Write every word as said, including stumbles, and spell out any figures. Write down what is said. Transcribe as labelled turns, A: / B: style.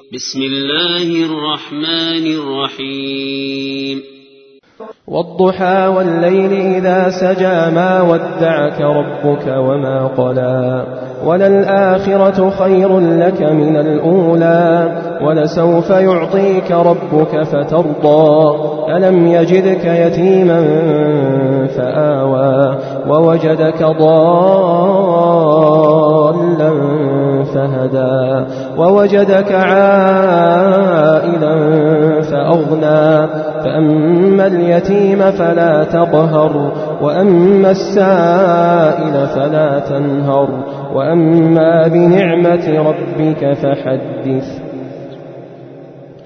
A: بسم الله الرحمن الرحيم
B: والضحى والليل إذا سجى ما ودعك ربك وما قلى وللآخرة خير لك من الأولى ولسوف يعطيك ربك فترضى ألم يجدك يتيما فآوى ووجدك ضالا فهدى ووجدك عائلا فأغنى فأما اليتيم فلا تقهر وأما السائل فلا تنهر وأما بنعمة ربك فحدث